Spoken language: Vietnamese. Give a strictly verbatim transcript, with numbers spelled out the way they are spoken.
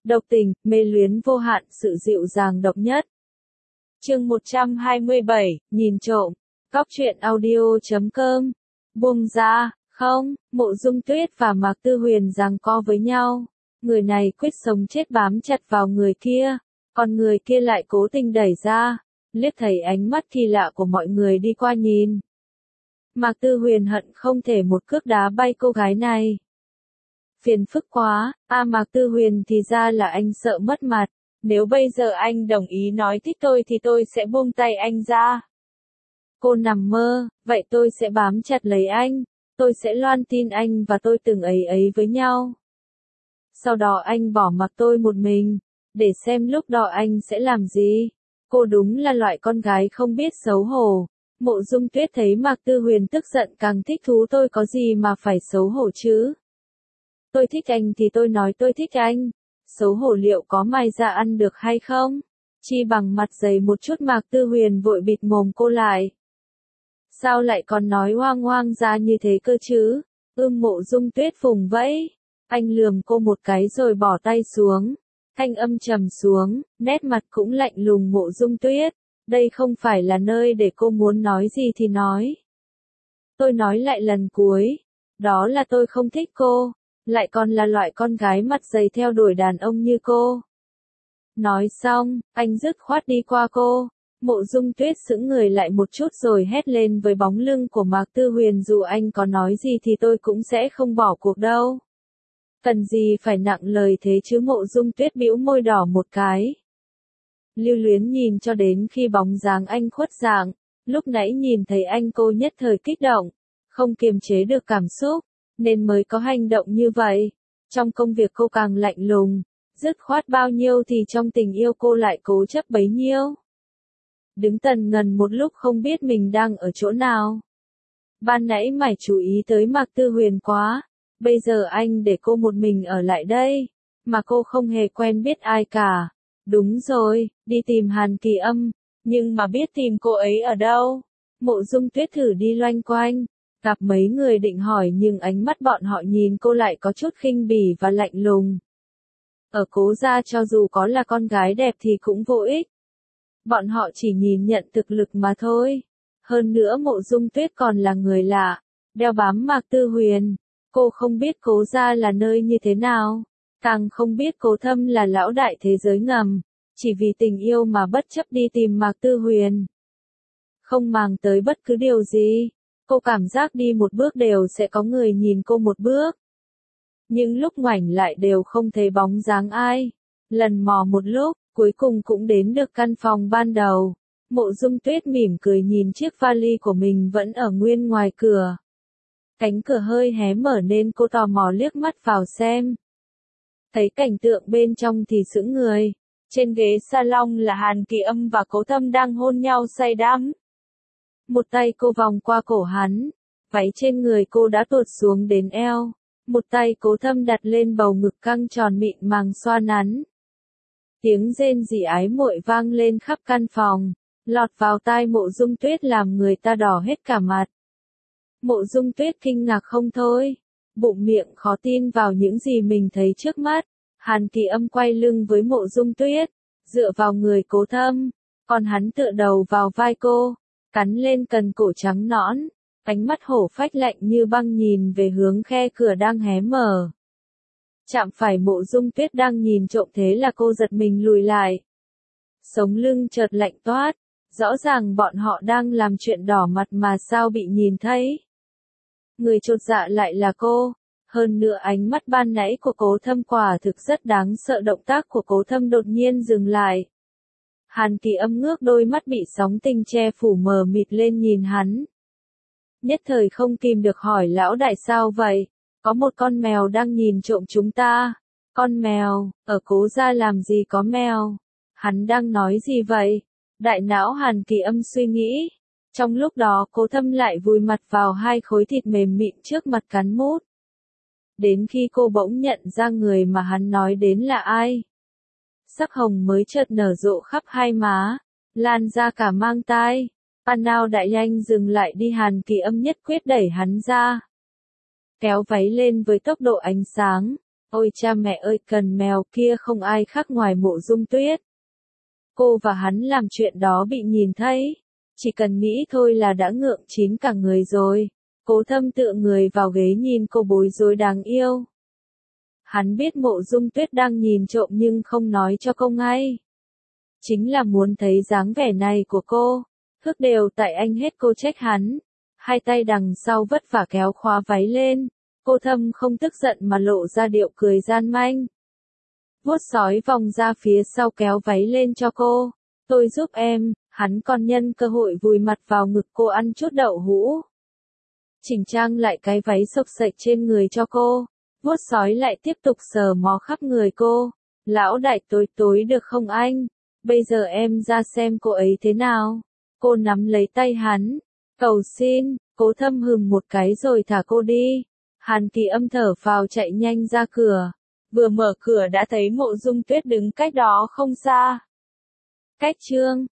độc tình, mê luyến vô hạn, sự dịu dàng độc nhất. Chương một trăm hai mươi bảy, nhìn trộm. Cóc truyện audio chấm com. Buông ra, không, Mộ Dung Tuyết và Mạc Tư Huyền giằng co với nhau. Người này quyết sống chết bám chặt vào người kia, còn người kia lại cố tình đẩy ra, liếc thấy ánh mắt kỳ lạ của mọi người đi qua nhìn. Mạc Tư Huyền hận không thể một cước đá bay cô gái này. Phiền phức quá, a à, Mạc Tư Huyền thì ra là anh sợ mất mặt, nếu bây giờ anh đồng ý nói thích tôi thì tôi sẽ buông tay anh ra. Cô nằm mơ, vậy tôi sẽ bám chặt lấy anh, tôi sẽ loan tin anh và tôi từng ấy ấy với nhau. Sau đó anh bỏ mặc tôi một mình, để xem lúc đó anh sẽ làm gì. Cô đúng là loại con gái không biết xấu hổ. Mộ Dung Tuyết thấy Mạc Tư Huyền tức giận càng thích thú, tôi có gì mà phải xấu hổ chứ. Tôi thích anh thì tôi nói tôi thích anh. Xấu hổ liệu có mài ra ăn được hay không? Chi bằng mặt dày một chút. Mạc Tư Huyền vội bịt mồm cô lại. Sao lại còn nói hoang hoang ra như thế cơ chứ? Ưm Mộ Dung Tuyết vùng vẫy. Anh lườm cô một cái rồi bỏ tay xuống. Thanh âm trầm xuống, nét mặt cũng lạnh lùng. Mộ Dung Tuyết, đây không phải là nơi để cô muốn nói gì thì nói. Tôi nói lại lần cuối, đó là tôi không thích cô, lại còn là loại con gái mặt dày theo đuổi đàn ông như cô. Nói xong, anh dứt khoát đi qua cô. Mộ Dung Tuyết sững người lại một chút rồi hét lên với bóng lưng của Mạc Tư Huyền, dù anh có nói gì thì tôi cũng sẽ không bỏ cuộc đâu. Cần gì phải nặng lời thế chứ? Mộ Dung Tuyết bĩu môi đỏ một cái. Lưu luyến nhìn cho đến khi bóng dáng anh khuất dạng, lúc nãy nhìn thấy anh cô nhất thời kích động, không kiềm chế được cảm xúc, nên mới có hành động như vậy. Trong công việc cô càng lạnh lùng, dứt khoát bao nhiêu thì trong tình yêu cô lại cố chấp bấy nhiêu. Đứng tần ngần một lúc không biết mình đang ở chỗ nào. Ban nãy mải chú ý tới Mạc Tư Huyền quá, bây giờ anh để cô một mình ở lại đây, mà cô không hề quen biết ai cả. Đúng rồi, đi tìm Hàn Kỳ Âm, nhưng mà biết tìm cô ấy ở đâu? Mộ Dung Tuyết thử đi loanh quanh, gặp mấy người định hỏi nhưng ánh mắt bọn họ nhìn cô lại có chút khinh bỉ và lạnh lùng. Ở Cố gia cho dù có là con gái đẹp thì cũng vô ích. Bọn họ chỉ nhìn nhận thực lực mà thôi. Hơn nữa Mộ Dung Tuyết còn là người lạ, đeo bám Mạc Tư Huyền. Cô không biết Cố gia là nơi như thế nào, càng không biết Cố Thâm là lão đại thế giới ngầm, chỉ vì tình yêu mà bất chấp đi tìm Mạc Tư Huyền. Không màng tới bất cứ điều gì, cô cảm giác đi một bước đều sẽ có người nhìn cô một bước. Nhưng lúc ngoảnh lại đều không thấy bóng dáng ai. Lần mò một lúc, cuối cùng cũng đến được căn phòng ban đầu. Mộ Dung Tuyết mỉm cười nhìn chiếc vali của mình vẫn ở nguyên ngoài cửa. Cánh cửa hơi hé mở nên cô tò mò liếc mắt vào xem. Thấy cảnh tượng bên trong thì sững người. Trên ghế salon là Hàn Kỳ Âm và Cố Thâm đang hôn nhau say đắm. Một tay cô vòng qua cổ hắn, váy trên người cô đã tuột xuống đến eo. Một tay Cố Thâm đặt lên bầu ngực căng tròn mịn màng xoa nắn. Tiếng rên rỉ ái muội vang lên khắp căn phòng, lọt vào tai Mộ Dung Tuyết làm người ta đỏ hết cả mặt. Mộ Dung Tuyết kinh ngạc không thôi, bụng miệng khó tin vào những gì mình thấy trước mắt. Hàn Kỳ Âm quay lưng với Mộ Dung Tuyết, dựa vào người Cố Thâm, còn hắn tựa đầu vào vai cô, cắn lên cần cổ trắng nõn, ánh mắt hổ phách lạnh như băng nhìn về hướng khe cửa đang hé mở. Chạm phải Mộ Dung Tuyết đang nhìn trộm thế là cô giật mình lùi lại. Sống lưng chợt lạnh toát, rõ ràng bọn họ đang làm chuyện đỏ mặt mà sao bị nhìn thấy. Người chột dạ lại là cô, hơn nữa ánh mắt ban nãy của Cố Thâm quả thực rất đáng sợ. Động tác của Cố Thâm đột nhiên dừng lại. Hàn Kỳ Âm ngước đôi mắt bị sóng tình che phủ mờ mịt lên nhìn hắn. Nhất thời không kìm được hỏi lão đại sao vậy? Có một con mèo đang nhìn trộm chúng ta. Con mèo, ở Cố gia làm gì có mèo? Hắn đang nói gì vậy? Đại não Hàn Kỳ Âm suy nghĩ. Trong lúc đó Cố Thâm lại vùi mặt vào hai khối thịt mềm mịn trước mặt cắn mút. Đến khi cô bỗng nhận ra người mà hắn nói đến là ai. Sắc hồng mới chợt nở rộ khắp hai má, lan ra cả mang tai. Panao đại nhanh dừng lại đi. Hàn Kỳ Âm nhất quyết đẩy hắn ra, kéo váy lên với tốc độ ánh sáng, Ôi cha mẹ ơi, cần mèo kia không ai khác ngoài Mộ Dung Tuyết. Cô và hắn làm chuyện đó bị nhìn thấy. Chỉ cần nghĩ thôi là đã ngượng chín cả người rồi. Cố Thâm tựa người vào ghế nhìn cô bối rối đáng yêu. Hắn biết Mộ Dung Tuyết đang nhìn trộm nhưng không nói cho cô ngay. Chính là muốn thấy dáng vẻ này của cô. Thức đều tại anh hết, cô trách hắn. Hai tay đằng sau vất vả kéo khóa váy lên. Cô Thâm không tức giận mà lộ ra điệu cười gian manh. Vuốt sói vòng ra phía sau kéo váy lên cho cô. Tôi giúp em, hắn còn nhân cơ hội vùi mặt vào ngực cô ăn chút đậu hũ. Chỉnh trang lại cái váy xộc xệch trên người cho cô. Vuốt sói lại tiếp tục sờ mó khắp người cô. Lão đại tối tối được không anh? Bây giờ em ra xem cô ấy thế nào. Cô nắm lấy tay hắn. Cầu xin, Cố Thâm hừm một cái rồi thả cô đi. Hàn Kỳ âm thở phào chạy nhanh ra cửa. Vừa mở cửa đã thấy Mộ Dung Tuyết đứng cách đó không xa. Cách chương